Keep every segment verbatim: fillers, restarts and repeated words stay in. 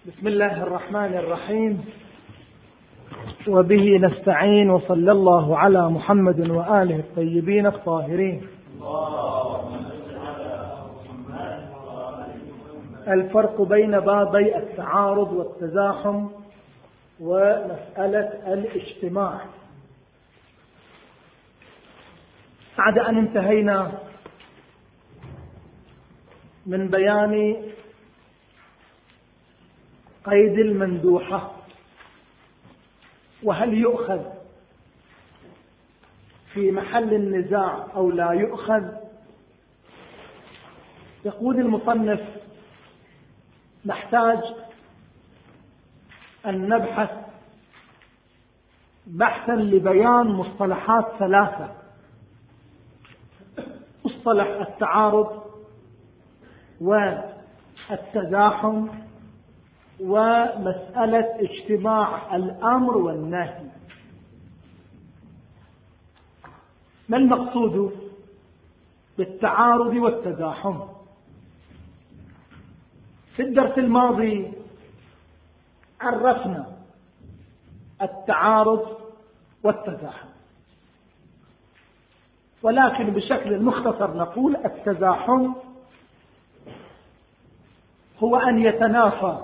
بسم الله الرحمن الرحيم، وبه نستعين، وصلى الله على محمد وآله الطيبين الطاهرين. الفرق بين بابي التعارض والتزاحم ومسألة الاجتماع. بعد أن انتهينا من بيان قيد المندوحة وهل يؤخذ في محل النزاع أو لا يؤخذ، يقول المصنف: نحتاج أن نبحث بحثا لبيان مصطلحات ثلاثة: مصطلح التعارض والتزاحم ومسألة اجتماع الأمر والنهي. ما المقصود بالتعارض والتزاحم؟ في الدرس الماضي عرفنا التعارض والتزاحم، ولكن بشكل مختصر نقول التزاحم هو أن يتنافى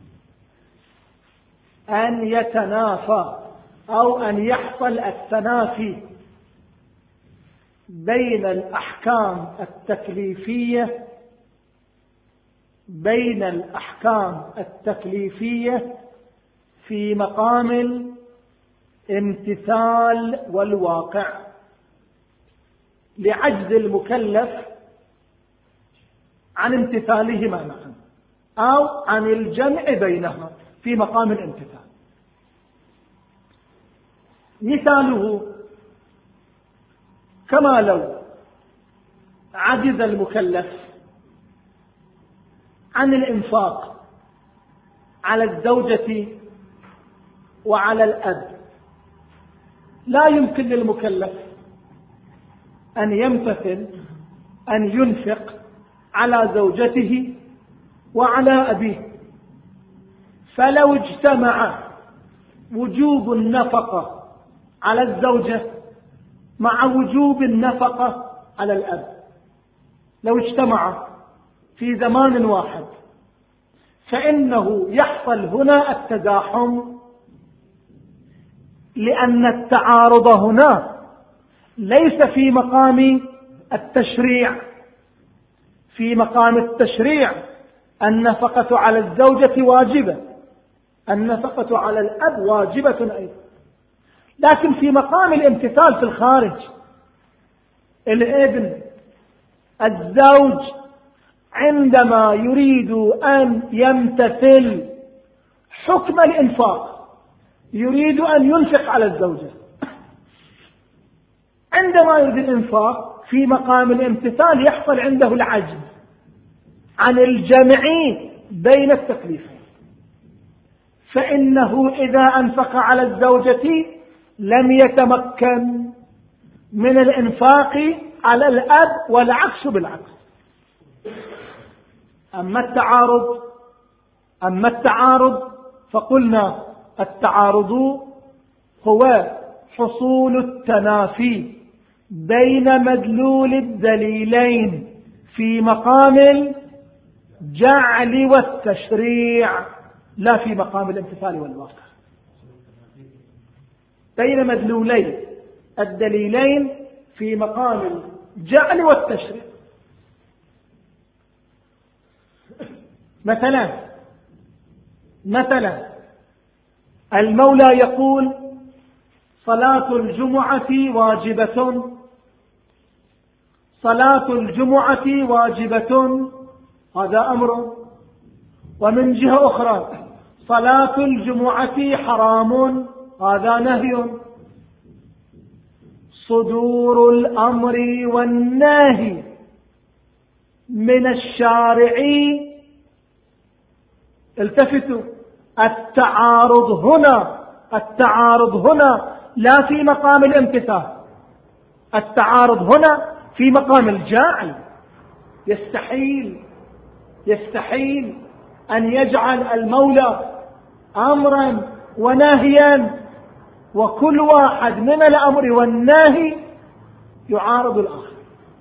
أن يتنافى أو أن يحصل التنافي بين الأحكام التكليفية بين الأحكام التكليفية في مقام الامتثال والواقع، لعجز المكلف عن امتثالهما معا أو عن الجمع بينهما في مقام الامتثال. مثاله كما لو عجز المكلف عن الإنفاق على الزوجة وعلى الأب، لا يمكن للمكلف أن يمتثل أن ينفق على زوجته وعلى أبيه، فلو اجتمع وجوب النفقة على الزوجة مع وجوب النفقة على الأب، لو اجتمع في زمان واحد، فإنه يحصل هنا التزاحم، لأن التعارض هنا ليس في مقام التشريع. في مقام التشريع النفقة على الزوجة واجبة، النفقة على الأب واجبة أيضا، لكن في مقام الامتثال في الخارج، الابن الزوج عندما يريد أن يمتثل حكم الإنفاق، يريد أن ينفق على الزوجة، عندما يريد الإنفاق في مقام الامتثال يحصل عنده العجز عن الجمع بين التكليفين، فإنه إذا أنفق على الزوجة لم يتمكن من الإنفاق على الأب، والعكس بالعكس. أما التعارض أما التعارض فقلنا التعارض هو حصول التنافي بين مدلول الدليلين في مقام الجعل والتشريع، لا في مقام الامتثال والواقع. بين مدلولي الدليلين في مقام الجعل والتشريع. مثلا مثلا المولى يقول: صلاة الجمعة واجبة، صلاة الجمعة واجبة، هذا أمر. ومن جهة أخرى صلاة الجمعة حرام، هذا نهي. صدور الأمر والنهي من الشارع، التفتوا، التعارض هنا التعارض هنا لا في مقام الامتثال، التعارض هنا في مقام الجاعل. يستحيل يستحيل أن يجعل المولى أمرا ونهيا وكل واحد من الأمر والنهي يعارض الآخر.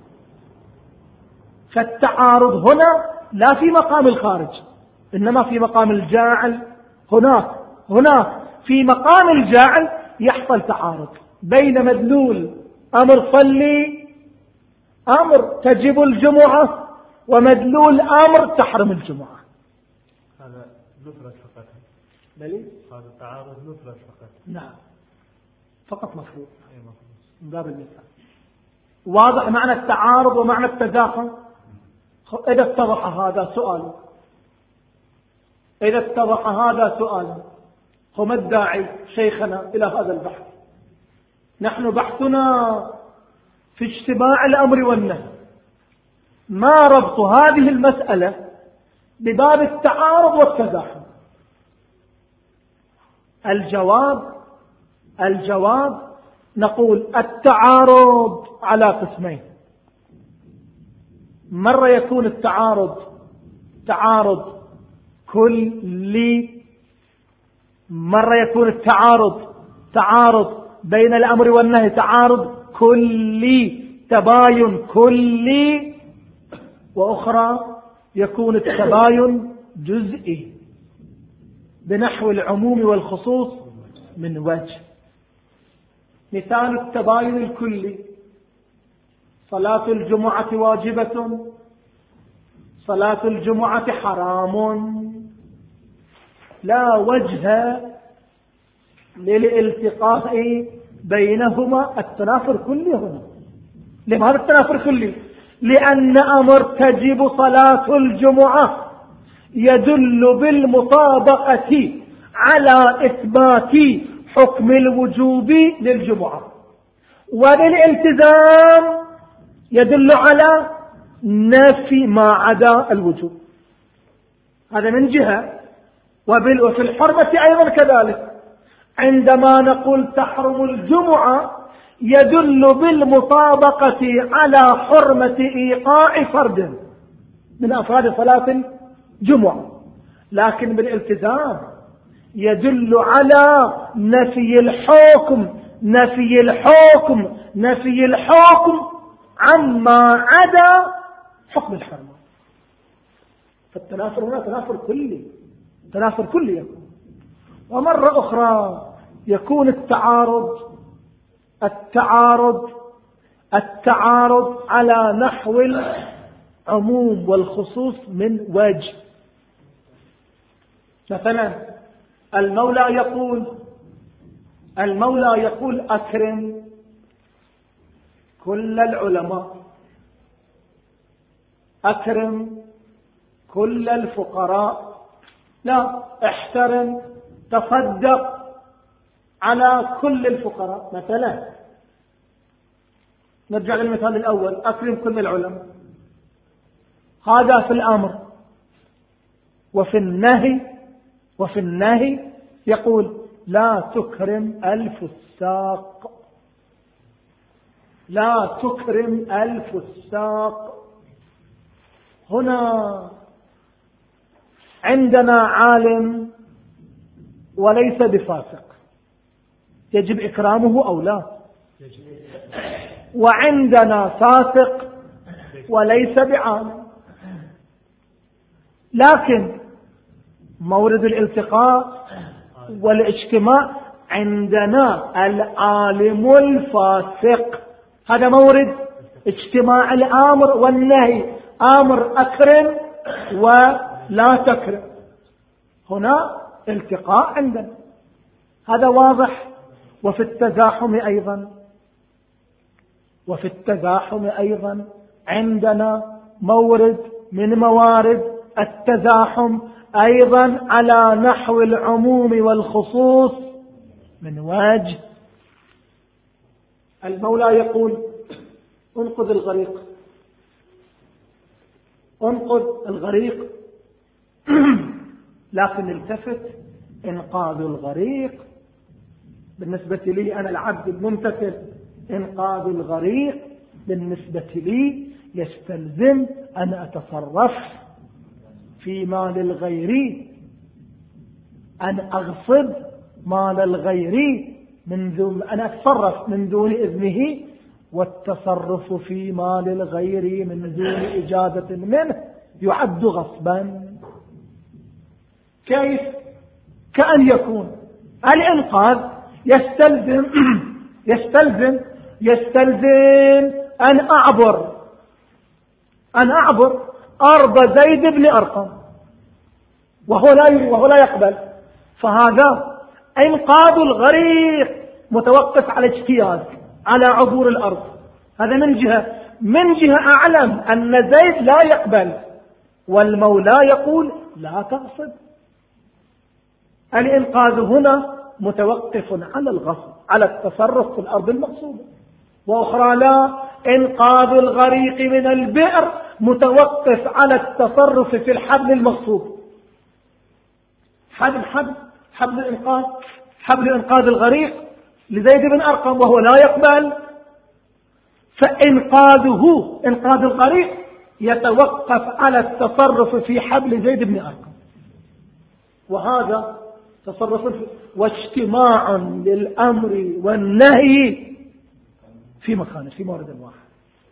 فالتعارض هنا لا في مقام الخارج، إنما في مقام الجاعل. هناك هناك في مقام الجاعل يحصل تعارض بين مدلول أمر صلي أمر تجب الجمعة ومدلول أمر تحرم الجمعة. هذا مفرد فقط. بلي هذا التعارض مفرد فقط. نعم فقط مفروض من باب المثال. واضح معنى التعارض ومعنى التزاحم. إذا اتضح هذا سؤال، إذا اتضح هذا سؤال، هم الداعي شيخنا إلى هذا البحث. نحن بحثنا في اجتماع الأمر والنهي، ما ربط هذه المسألة بباب التعارض والتزاحم؟ الجواب الجواب نقول التعارض على قسمين. مرة يكون التعارض تعارض كلي، مرة يكون التعارض تعارض بين الأمر والنهي تعارض كلي تباين كلي، وأخرى يكون التباين جزئي بنحو العموم والخصوص من وجه. مثال التباين الكلي: صلاة الجمعة واجبة، صلاة الجمعة حرام. لا وجه للالتقاء بينهما، التنافر كلي هنا. لماذا التنافر كلي؟ لأن أمر تجب صلاة الجمعة يدل بالمطابقة على إثبات حكم الوجوب للجمعة، وبالالتزام يدل على نفي ما عدا الوجوب. هذا من جهة. وفي الحرمة أيضا كذلك، عندما نقول تحرم الجمعة يدل بالمطابقة على حرمة إيقاع فرد من أفراد صلاة الجمعة، لكن بالالتزام يدل على نفي الحكم نفي الحكم نفي الحكم عما عدا حكم الحرمة. فالتنافر هنا تنافر كلي، تنافر كلي يكون. ومرة أخرى يكون التعارض التعارض التعارض على نحو العموم والخصوص من وجه. مثلا المولى يقول المولى يقول أكرم كل العلماء، أكرم كل الفقراء، لا احترم تصدق على كل الفقراء. مثلا نرجع للمثال الأول: أكرم كل العلماء. هذا في الأمر. وفي النهي وفي النهي يقول لا تكرم الفساق، لا تكرم الفساق. هنا عندنا عالم وليس بفاسق، يجب إكرامه أو لا؟ وعندنا فاسق وليس بعالم، لكن مورد الالتقاء والاجتماع عندنا العالم الفاسق، هذا مورد اجتماع الامر والنهي، امر اكرم ولا تكرم. هنا التقاء عندنا، هذا واضح. وفي التزاحم ايضا وفي التزاحم ايضا عندنا مورد من موارد التزاحم أيضا على نحو العموم والخصوص من وجه. المولى يقول انقذ الغريق، انقذ الغريق، لكن التفت: انقاذ الغريق بالنسبة لي أنا العبد الممتثل، انقاذ الغريق بالنسبة لي يستلزم أن أتصرف في مال الغير، أن أغصب مال الغير من دون أن أتصرف من دون إذنه، والتصرف في مال الغير من دون إجازة منه يعد غصبا. كيف؟ كأن يكون الإنقاذ يستلزم يستلزم يستلزم أن أعبر أن أعبر أرض زيد بن أرقم وهو لا وهو لا يقبل، فهذا إنقاذ الغريق متوقف على اجتياز على عبور الأرض. هذا من جهة. من جهة أعلم أن زيد لا يقبل والمولى يقول لا تغصب. الإنقاذ هنا متوقف على الغصب، على التصرف في الأرض المغصوبة. وأخرى لا، إنقاذ الغريق من البئر متوقف على التصرف في الحبل المغصوب. حبل حبل حبل الإنقاذ حبل إنقاذ الغريق لزيد بن أرقم وهو لا يقبل، فإنقاذه إنقاذ الغريق يتوقف على التصرف في حبل زيد بن أرقم، وهذا تصرف واجتماع للأمر والنهي في مكان في مورد واحد.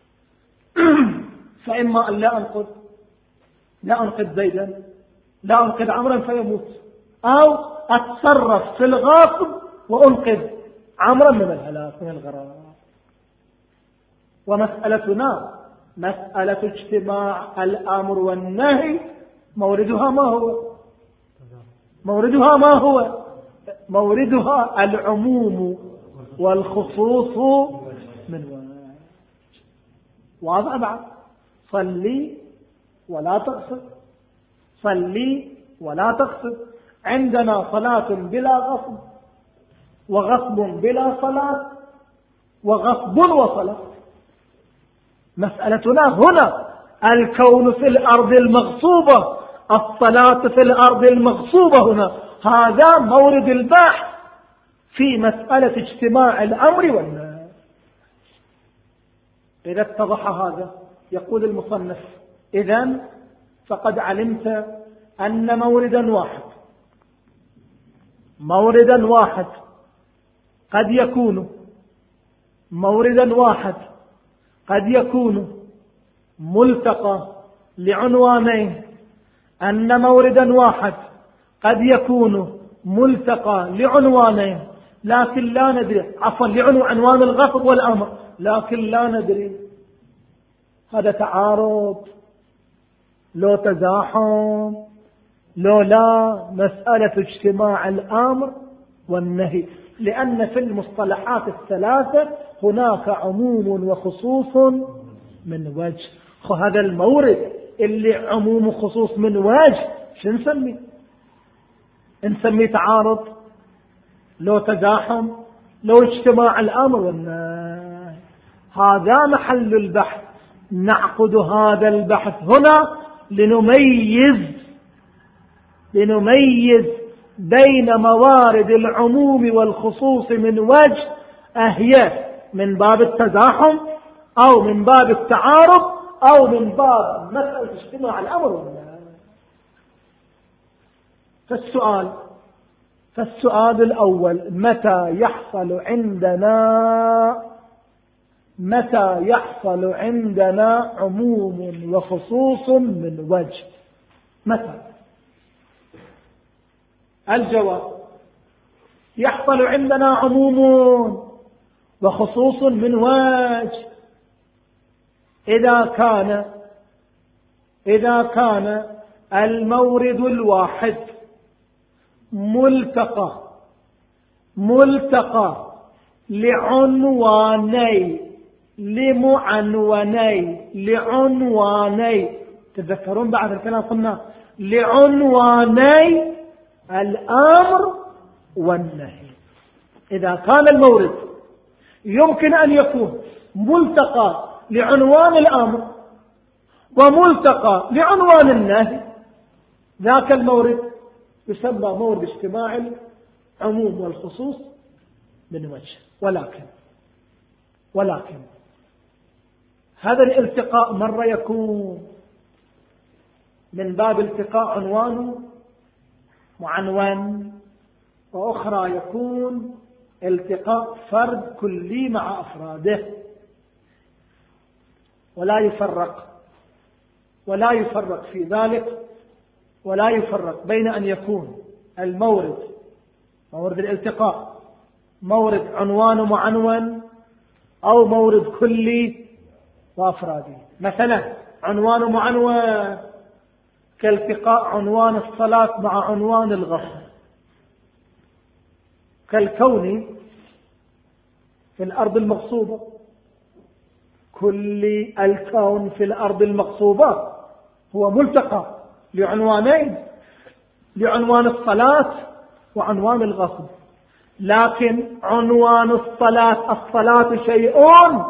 فإما أن لا أنقذ لا أنقذ زيدا، لا أنقذ عمرا فيموت، أو أتصرف في الغاصب وأنقذ عمرا من الهلاك من الغرق. ومسألتنا مسألة اجتماع الأمر والنهي موردها ما هو؟ موردها ما هو؟ موردها العموم والخصوص من وجه. واضح بعد؟ صلي ولا تغصب، صلي ولا تغصب. عندنا صلاة بلا غصب، وغصب بلا صلاة، وغصب وصلاة. مسألتنا هنا الكون في الأرض المغصوبة، الصلاة في الأرض المغصوبة. هنا هذا مورد البحث في مسألة اجتماع الأمر والنهي. إذا اتضح هذا يقول المصنف: إذن فقد علمت أن موردا واحد موردا واحد قد يكون موردا واحد قد يكون ملتقى لعنوانين، أن موردا واحد قد يكون ملتقى لعنوانين، لكن لا ندري، عفوا لعنوان الغصب والأمر، لكن لا ندري هذا تعارض لو تزاحم لو لا. مسألة اجتماع الأمر والنهي، لأن في المصطلحات الثلاثة هناك عموم وخصوص من وجه. هذا المورد اللي عموم وخصوص من وجه شو نسميه؟ نسميه تعارض لو تزاحم لو اجتماع الأمر والنهي. هذا محل البحث. نعقد هذا البحث هنا لنميز لنميز بين موارد العموم والخصوص من وجه، أهي من باب التزاحم أو من باب التعارض أو من باب مسألة اجتماع الأمر والنهي. فالسؤال فالسؤال الأول: متى يحصل عندنا متى يحصل عندنا عموم وخصوص من وجه؟ متى؟ الجواب: يحصل عندنا عموم وخصوص من وجه إذا كان إذا كان المورد الواحد ملتقى ملتقى لعنواني لمعنوني لعنواني تذكرون بعد الكلام قلنا لعنواني الأمر والنهي. إذا كان المورد يمكن أن يكون ملتقى لعنوان الأمر وملتقى لعنوان النهي، ذاك المورد يسمى مورد اجتماع العموم والخصوص من وجه. ولكن ولكن هذا الالتقاء مرة يكون من باب التقاء عنوان معنون، وأخرى يكون التقاء فرد كلي مع أفراده. ولا يفرق ولا يفرق في ذلك ولا يفرق بين أن يكون المورد مورد الالتقاء مورد عنوان معنون أو مورد كلي وأفراده. مثلا عنوان معنون كالتقاء عنوان الصلاة مع عنوان الغسل، كالكون في الأرض المغصوبة. كل الكون في الأرض المغصوبة هو ملتقى لعنوانين، لعنوان الصلاة وعنوان الغسل. لكن عنوان الصلاة الصلاة شيء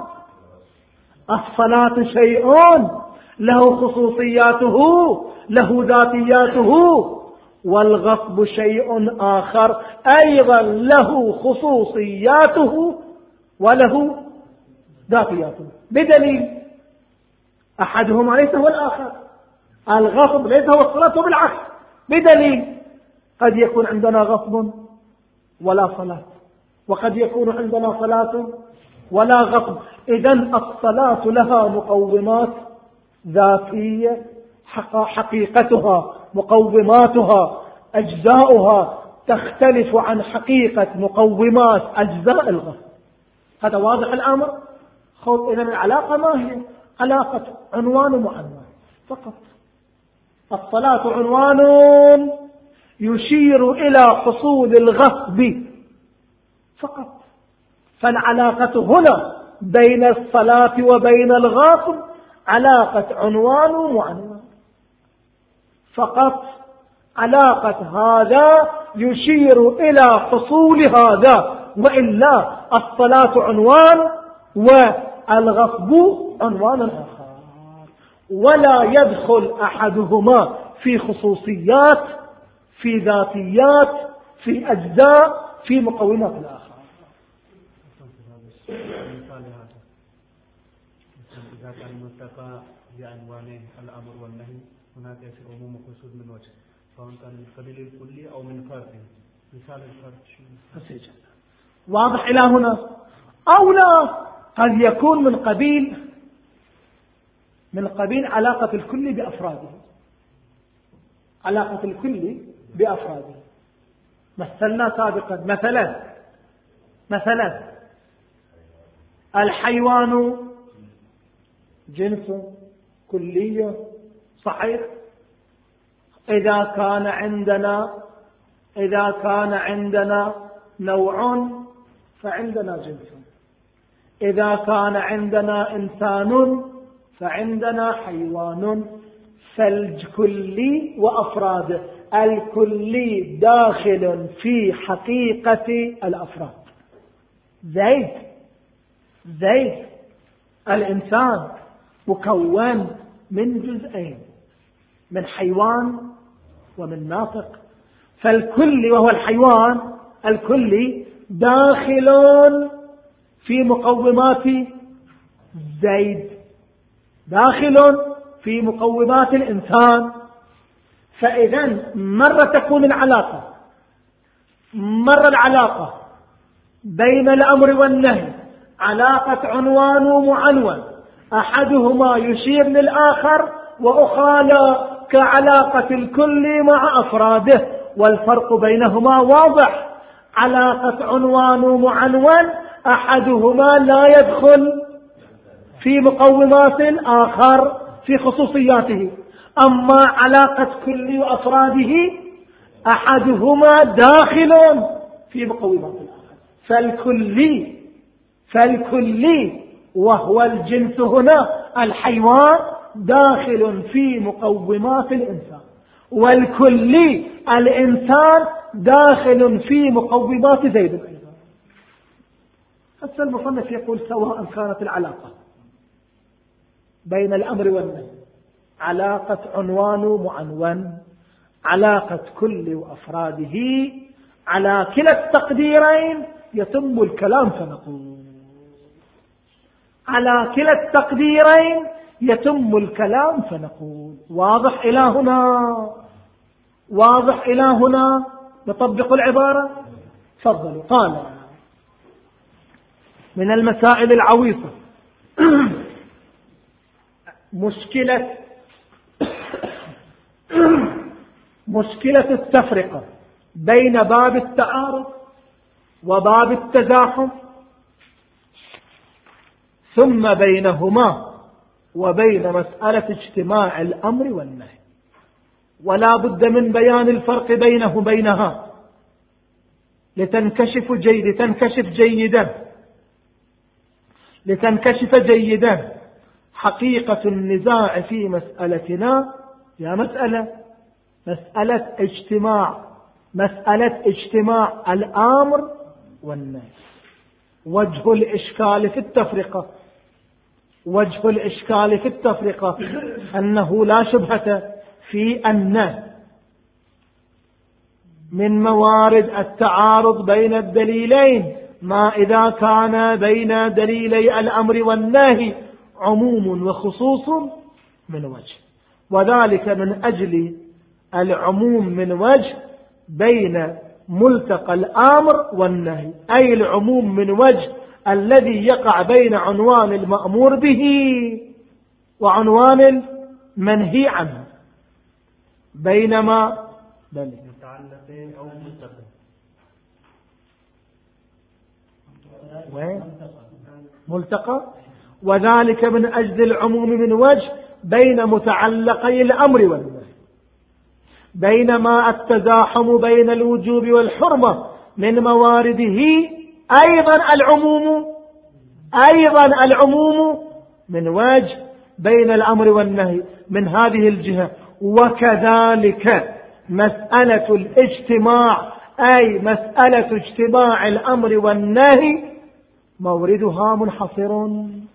الصلاة شيء له خصوصياته له ذاتياته، والغصب شيء آخر أيضا له خصوصياته وله ذاتياته، بدليل أحدهما ليس هو الآخر. الغصب ليس هو الصلاة بالعكس، بدليل قد يكون عندنا غصب ولا صلاة، وقد يكون عندنا صلاة ولا غصب. إذن الصلاة لها مقومات ذاتية حقيقتها مقوماتها أجزاؤها تختلف عن حقيقة مقومات أجزاء الغصب. هذا واضح الأمر. خذ إذن العلاقة ما هي؟ علاقة عنوان ومعنون فقط. الصلاة عنوان يشير إلى حصول الغصب فقط، فالعلاقة هنا بين الصلاة وبين الغصب علاقة عنوان ومعنون فقط. علاقة هذا يشير إلى حصول هذا، وإلا الصلاة عنوان والغصب عنوان آخر، ولا يدخل أحدهما في خصوصيات في ذاتيات في أجزاء في مقومات الآخر. إذا كان ملتقى بعنوانين الأمر والنهي هناك يصير عموم وخصوص من وجه، سواء كان من قبيل الكلي أو من فرد. مثال الفرد واضح إلى هنا؟ أو لا، قد يكون من قبيل من قبيل علاقة الكل بأفراده، علاقة الكل بأفراده. مثلنا سابقا مثلا مثلا الحيوان جنس كلية صحيح. إذا كان عندنا إذا كان عندنا نوع فعندنا جنس، إذا كان عندنا إنسان فعندنا حيوان. فالكلي وأفراده، الكلي داخل في حقيقة الأفراد. زيد زيد الإنسان مكون من جزئين، من حيوان ومن ناطق. فالكلي وهو الحيوان الكلي داخل في مقومات زيد، داخل في مقومات الإنسان. فإذا مرة تكون العلاقة مرة العلاقة بين الأمر والنهي علاقة عنوان ومعنون، أحدهما يشير للآخر وأخرى لا، كعلاقة الكل مع أفراده. والفرق بينهما واضح. علاقة عنوان ومعنون أحدهما لا يدخل في مقومات الآخر في خصوصياته، أما علاقة كل وأفراده أحدهما داخل في مقومات الآخر. فالكلي فالكلي وهو الجنس هنا الحيوان داخل في مقومات الإنسان، والكلي الإنسان داخل في مقومات زيد أيضا. حتى المصنف يقول سواء كانت العلاقة بين الأمر والنهي علاقة عنوان ومعنون، علاقة كل وأفراده، على كلا التقديرين يتم الكلام. فنقول على كلا التقديرين يتم الكلام فنقول واضح إلى هنا، واضح إلى هنا. نطبق العبارة. تفضلوا. قال من المسائل العويصة مشكلة مشكلة التفرقة بين باب التعارض وباب التزاحم، ثم بينهما وبين مسألة اجتماع الأمر والنهي، ولا بد من بيان الفرق بينه وبينها لتنكشف جيد لتنكشف جيدا لتنكشف جيدا حقيقة النزاع في مسألتنا. يا مسألة مسألة اجتماع مسألة اجتماع الأمر والنهي. وجه الإشكال في التفرقة وجه الإشكال في التفرقة أنه لا شبهة في أن من موارد التعارض بين الدليلين ما إذا كان بين دليلي الأمر والنهي عموم وخصوص من وجه، وذلك من أجل العموم من وجه بين ملتقى الأمر والنهي، أي العموم من وجه الذي يقع بين عنوان المأمور به وعنوان المنهي عنه، بينما متعلقين أو ملتقى. وين ملتقى؟ وذلك من أجل العموم من وجه بين متعلقي الأمر والنهي، بينما التزاحم بين الوجوب والحرمة من موارده أيضا العموم أيضا العموم من وجه بين الأمر والنهي من هذه الجهة. وكذلك مسألة الاجتماع أي مسألة اجتماع الأمر والنهي موردها منحصر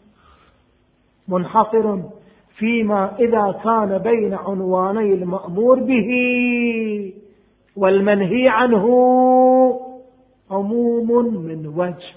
منحصر فيما إذا كان بين عنواني المأمور به والمنهي عنه عموم من وجه،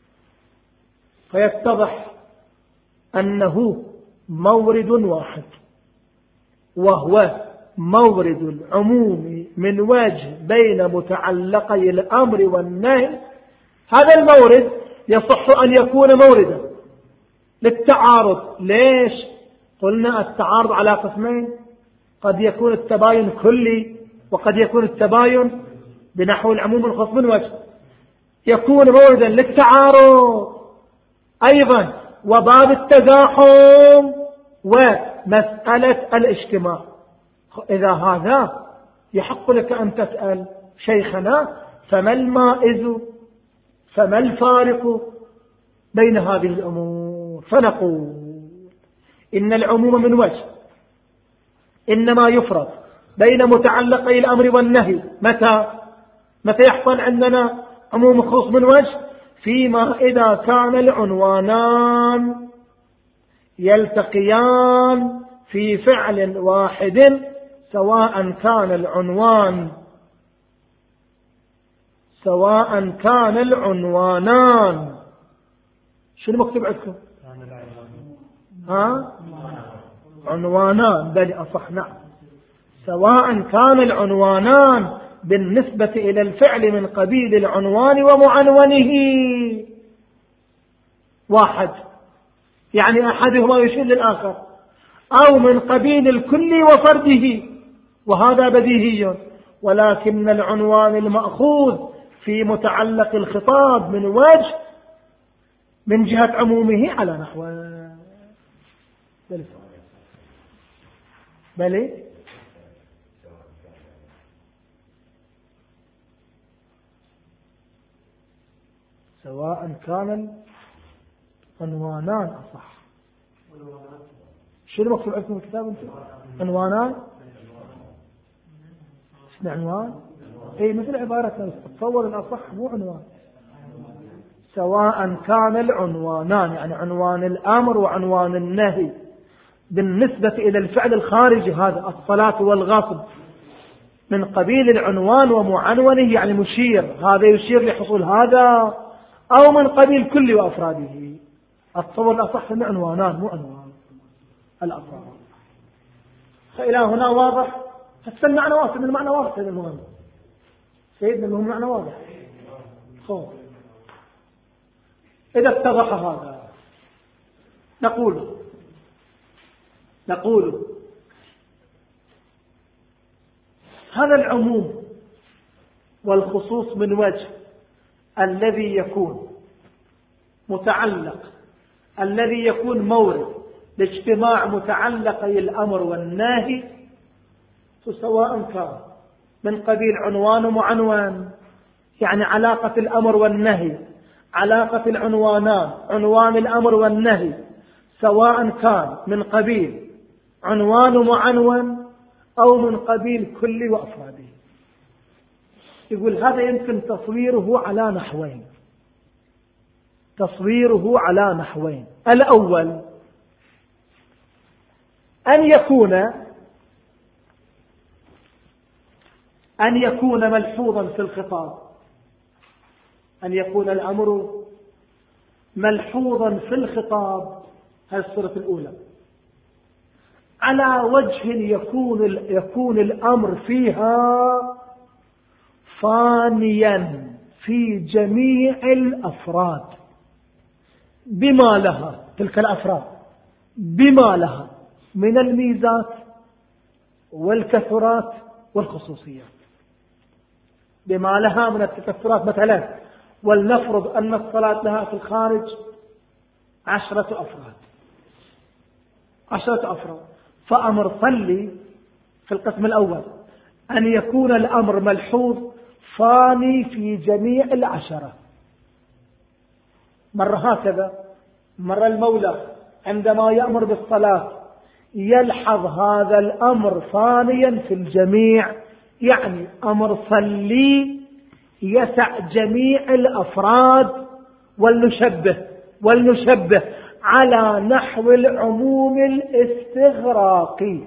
فيتضح أنه مورد واحد، وهو مورد العموم من وجه بين متعلقي الأمر والنهي. هذا المورد يصح أن يكون موردا للتعارض. ليش؟ قلنا التعارض على قسمين، قد يكون التباين كلي وقد يكون التباين بنحو العموم الخاص من وجه، يكون موردا للتعارض أيضا وباب التزاحم ومسألة الاجتماع. إذا هذا يحق لك أن تسأل شيخنا فما المائز فما الفارق بين هذه الأمور؟ فنقول إن العموم من وجه إنما يفرق بين متعلقي الأمر والنهي. متى متى يحصل عندنا عموم خصوص من وجه؟ فيما إذا كان العنوانان يلتقيان في فعل واحد، سواء كان العنوان سواء كان العنوانان شنو مكتوب عندكم؟ ها عنوانان بل أصح. نعم، سواء كان العنوانان بالنسبة إلى الفعل من قبيل العنوان ومعنونه واحد، يعني أحدهما يشير للآخر، أو من قبيل الكل وفرده، وهذا بديهي. ولكن العنوان المأخوذ في متعلق الخطاب من وجه من جهة عمومه على نحو بل سواء كان عنوانان أصح. شو المقصود عندكم الكتاب انتم؟ عنوانان شنو عنوان؟ اي مثل عبارة تصور الأصح مو عنوان. سواء كان العنوانان يعني عنوان الأمر وعنوان النهي بالنسبة إلى الفعل الخارجي هذا الصلاة والغصب من قبيل العنوان ومعنونه يعني مشير، هذا يشير لحصول هذا، أو من قبيل كل وأفراده. التصور الأصح من عنوانان مو عنوان. الأفراد. فإلى هنا واضح؟ حتى المعنى واضح. المعنى واضح سيدنا المهم سيدنا المهم معنى واضح. خوف. إذا اتضح هذا نقول نقول هذا العموم والخصوص من وجه الذي يكون متعلق الذي يكون مورد لاجتماع متعلقي الأمر والنهي، سواء كان من قبيل عنوان ومعنوان، يعني علاقة الأمر والنهي، علاقة العنوانان، عنوان الأمر والنهي، سواء كان من قبيل عنوان ومعنون أو من قبيل كل وأفراده. يقول هذا يمكن تصويره على نحوين تصويره على نحوين الأول أن يكون أن يكون ملحوظا في الخطاب، أن يكون الأمر ملحوظا في الخطاب، هذه الصورة الأولى، على وجه يكون يكون الأمر فيها فانيا في جميع الأفراد بما لها تلك الأفراد بما لها من الميزات والكثرات والخصوصيات. بما لها من التكثرات، مثلا ولنفرض أن الصلاة لها في الخارج عشرة أفراد عشرة أفراد فأمر صلي في القسم الأول أن يكون الأمر ملحوظ فاني في جميع العشرة. مرة هكذا، مرة المولى عندما يأمر بالصلاة يلحظ هذا الأمر فانيا في الجميع، يعني أمر صلي يسع جميع الأفراد. ولنشبه ولنشبه على نحو العموم الاستغراقي،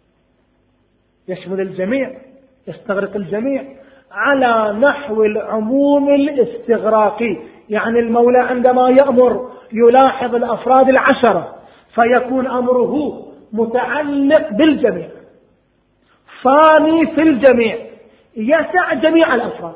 يشمل الجميع، يستغرق الجميع، على نحو العموم الاستغراقي. يعني المولى عندما يأمر يلاحظ الأفراد العشرة فيكون أمره متعلق بالجميع، فاني في الجميع، يسع جميع الأفراد.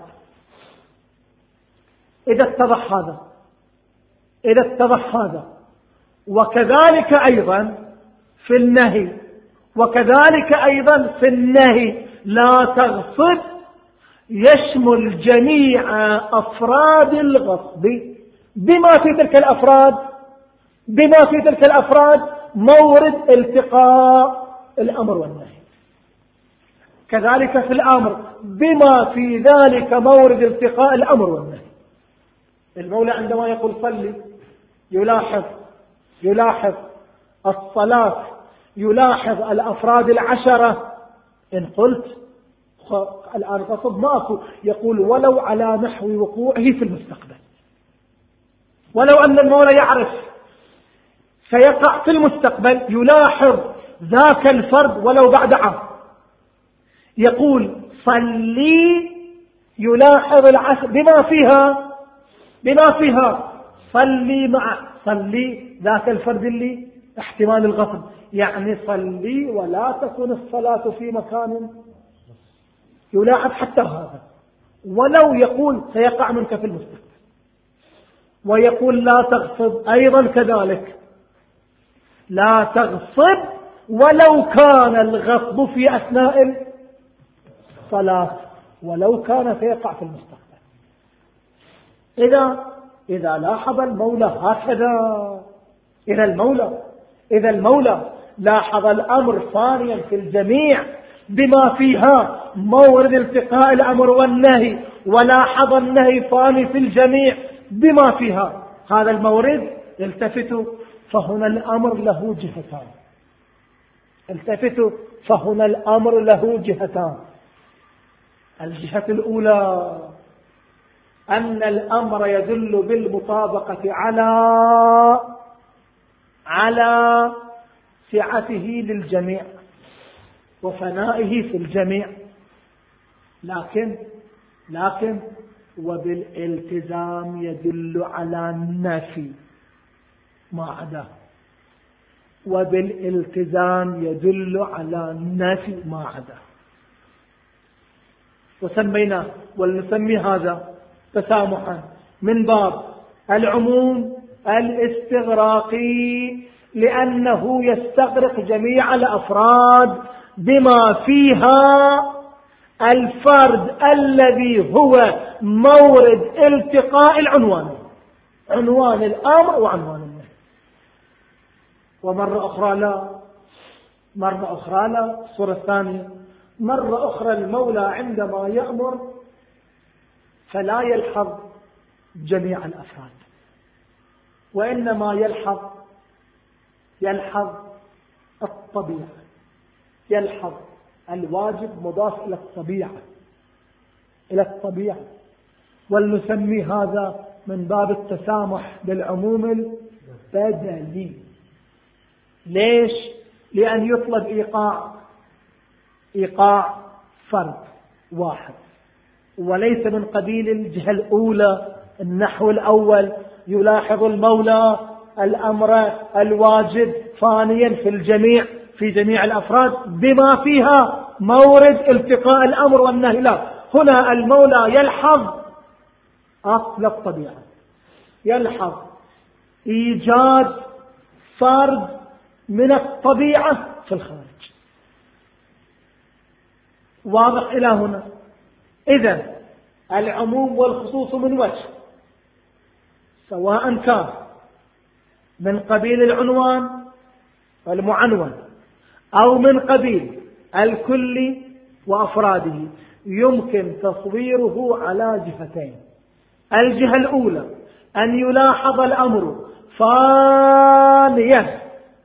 إذا اتضح هذا إذا اتضح هذا وكذلك أيضا في النهي وكذلك أيضا في النهي لا تغصب يشمل جميع أفراد الغصب بما في تلك الأفراد بما في تلك الأفراد مورد التقاء الأمر والنهي. كذلك في الأمر بما في ذلك مورد التقاء الأمر والنهي. المولى عندما يقول صلي يلاحظ يلاحظ الصلاة، يلاحظ الأفراد العشرة. إن قلت الآن قصد ماكو، يقول ولو على نحو وقوعه في المستقبل، ولو أن المولى يعرف سيقع في المستقبل يلاحظ ذاك الفرد ولو بعد عام. يقول صلي يلاحظ العشر بما فيها بما فيها صلي مع صلي ذاك الفرد اللي احتمال الغصب، يعني صلي ولا تكون الصلاة في مكان يلاحظ حتى هذا، ولو يقول سيقع منك في المستقبل. ويقول لا تغصب أيضا كذلك، لا تغصب ولو كان الغصب في أثناء الصلاة، ولو كان سيقع في المستقبل. إذا إذا لاحظ المولى هكذا إذا المولى إذا المولى لاحظ الأمر ثانيا في الجميع بما فيها مورد التقاء الأمر والنهي، ولاحظ النهي ثاني في الجميع بما فيها هذا المورد، التفتوا فهنا الأمر له جهتان التفتوا فهنا الأمر له جهتان. الجهة الأولى أن الأمر يدل بالمطابقة على على سعته للجميع وفنائه في الجميع، لكن لكن وبالالتزام يدل على النفي ما عداه. وبالالتزام يدل على نفي ما عدا. وسمينا ولنسمي هذا تسامحا من باب العموم الاستغراقي، لأنه يستغرق جميع الأفراد بما فيها الفرد الذي هو مورد التقاء العنوان، عنوان الأمر وعنوان النهي. ومرة أخرى لا، مرة أخرى لا. الصورة الثانية، مرة أخرى المولى عندما يأمر فلا يلحظ جميع الأفراد، وإنما يلحظ يلحظ الطبيعة، يلحظ الواجب مضاف إلى الطبيعة إلى الطبيعة. ولنسمي هذا من باب التسامح بالعموم البدني. ليش؟ لأن يطلب إيقاع إيقاع فرد واحد، وليس من قبيل الجهة الأولى. النحو الأول يلاحظ المولى الأمر الواجب ثانيا في الجميع في جميع الأفراد بما فيها مورد التقاء الأمر والنهي. لا، هنا المولى يلحظ أصل الطبيعة، يلحظ إيجاد فرد من الطبيعة في الخارج. واضح إلى هنا؟ إذن العموم والخصوص من وجه، سواء كان من قبيل العنوان والمعنون أو من قبيل الكل وأفراده، يمكن تصويره على جهتين. الجهة الأولى أن يلاحظ الأمر ثانيا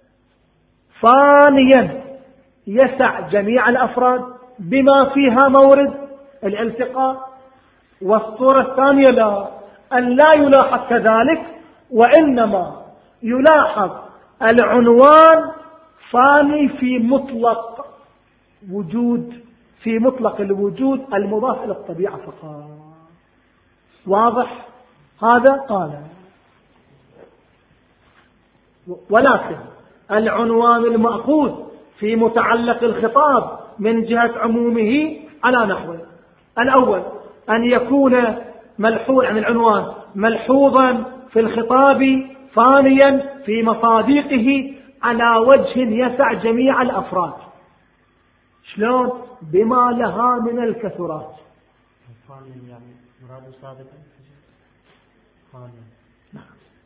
ثانيا يسع جميع الأفراد بما فيها مورد الالتقاء. والصورة الثانية لا، أن لا يلاحظ كذلك، وإنما يلاحظ العنوان ثاني في مطلق وجود في مطلق الوجود المضاف إلى الطبيعة فقط. واضح هذا؟ قال ولكن العنوان المأخوذ في متعلق الخطاب من جهة عمومه على نحوه: الأول أن يكون ملحوظ عن العنوان ملحوظا في الخطاب، ثانيا في مصادقه على وجه يسع جميع الأفراد. شلون؟ بما لها من الكثرات. يعني مراد صادقا. نعم.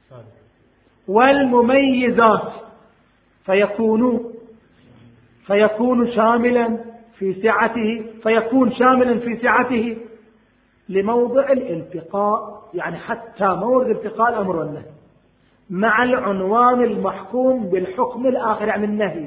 والمميزات فيكون فيكون شاملا في سعته فيكون شاملا في سعته لموضع الالتقاء، يعني حتى مورد التقاء الأمر والنهي مع العنوان المحكوم بالحكم الآخر عن النهي،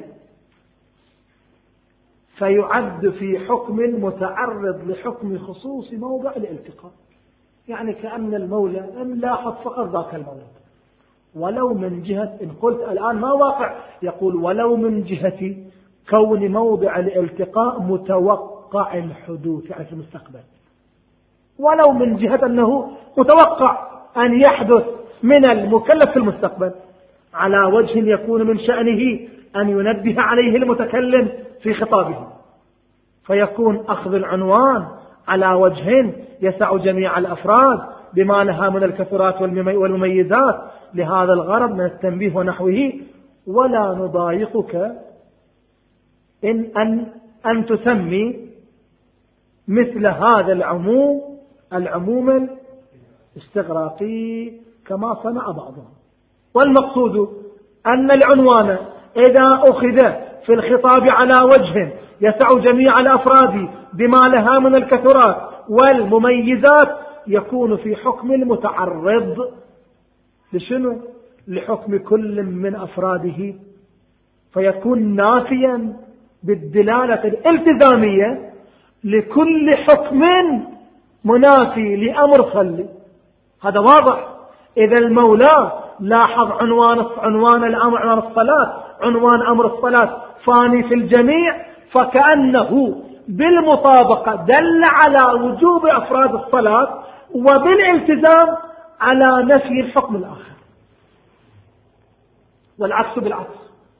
فيعد في حكم متعرض لحكم خصوص موضع الالتقاء. يعني كأن المولى لم لاحظ فقط ذاك المولد، ولو من جهة، إن قلت الآن ما واقع، يقول ولو من جهة كون موضع الالتقاء متوقع الحدوث، يعني في المستقبل، ولو من جهة أنه متوقع أن يحدث من المكلف في المستقبل، على وجه يكون من شأنه أن ينبه عليه المتكلم في خطابه، فيكون أخذ العنوان على وجه يسع جميع الأفراد بما لها من الكثرات والمميزات لهذا الغرض من التنبيه ونحوه. ولا نضايقك إن أن, أن تسمي مثل هذا العموم العموم الاستغراقي كما صنع بعضهم. والمقصود أن العنوان إذا أخذ في الخطاب على وجه يسع جميع الأفراد بما لها من الكثرات والمميزات يكون في حكم المتعرض لشنو؟ لحكم كل من أفراده، فيكون نافيا بالدلالة الالتزامية لكل حكم منافي لأمر صلي. هذا واضح. إذا المولى لاحظ عنوان عنوان الأمر عنوان الصلاة عنوان أمر الصلاة فاني في الجميع، فكأنه بالمطابقة دل على وجوب أفراد الصلاة وبالالتزام على نفي الحكم الآخر، والعكس بالعكس.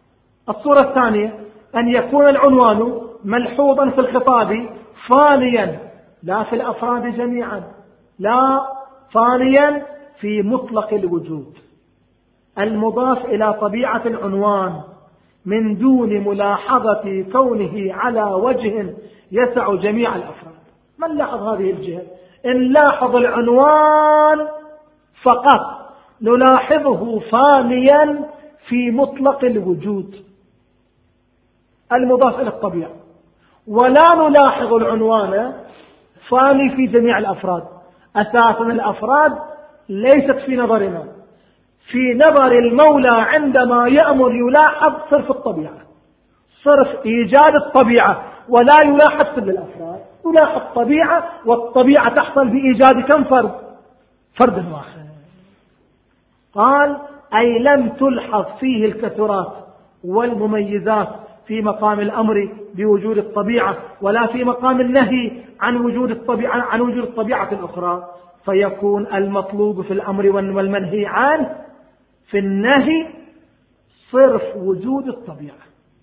الصورة الثانية أن يكون العنوان ملحوظا في الخطاب فانيا لا في الأفراد جميعا، لا، فانيا في مطلق الوجود، المضاف إلى طبيعة العنوان من دون ملاحظة كونه على وجه يسع جميع الأفراد. من لاحظ هذه الجهة؟ إن لاحظ العنوان فقط نلاحظه فانيا في مطلق الوجود المضاف إلى الطبيعة، ولا نلاحظ العنوان فاني في جميع الأفراد. أساسا الأفراد ليست في نظرنا، في نظر المولى عندما يأمر يلاحظ صرف الطبيعة، صرف إيجاد الطبيعة، ولا يلاحظ كل الأفراد، يلاحظ طبيعة، والطبيعة تحصل بإيجاد كم فرد؟ فرد واحد. قال أي لم تلحظ فيه الكثرات والمميزات في مقام الأمر بوجود الطبيعة، ولا في مقام النهي عن وجود الطبيعة عن وجود الطبيعة الأخرى، فيكون المطلوب في الأمر والمنهي عنه في النهي صرف وجود الطبيعة.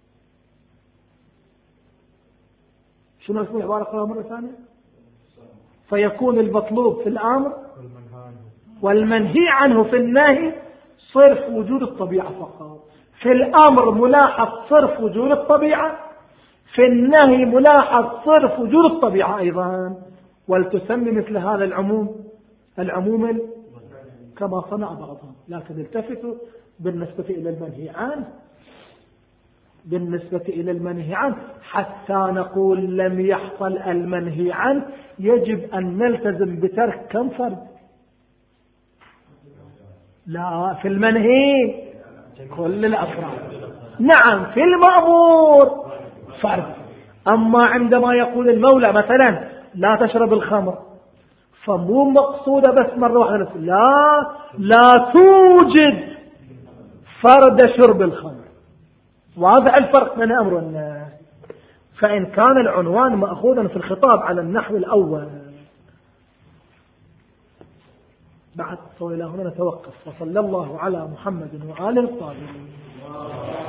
شنو اسمه عبارة أخرى مرة ثانية؟ فيكون المطلوب في الأمر والمنهي عنه في النهي صرف وجود الطبيعة فقط. في الأمر ملاحظ صرف وجود الطبيعة، في النهي ملاحظ صرف وجود الطبيعة أيضا. ولتسمي مثل هذا العموم العموم كما صنع بعضهم. لكن التفتوا بالنسبة إلى المنهي عنه بالنسبة إلى المنهي عنه حتى نقول لم يحصل المنهي عنه يجب أن نلتزم بترك كم فرد؟ لا، في المنهي كل الأفراد. نعم، في المأمور فرد. أما عندما يقول المولى مثلا لا تشرب الخمر، فمو مقصودة بس مرة واحدة، لا لا توجد فرد شرب الخمر. واضح الفرق بين أمر والنهي. فإن كان العنوان مأخوذا في الخطاب على النحو الأول. بعد إلى هنا نتوقف. وصلى الله على محمد وآله الطاهرين.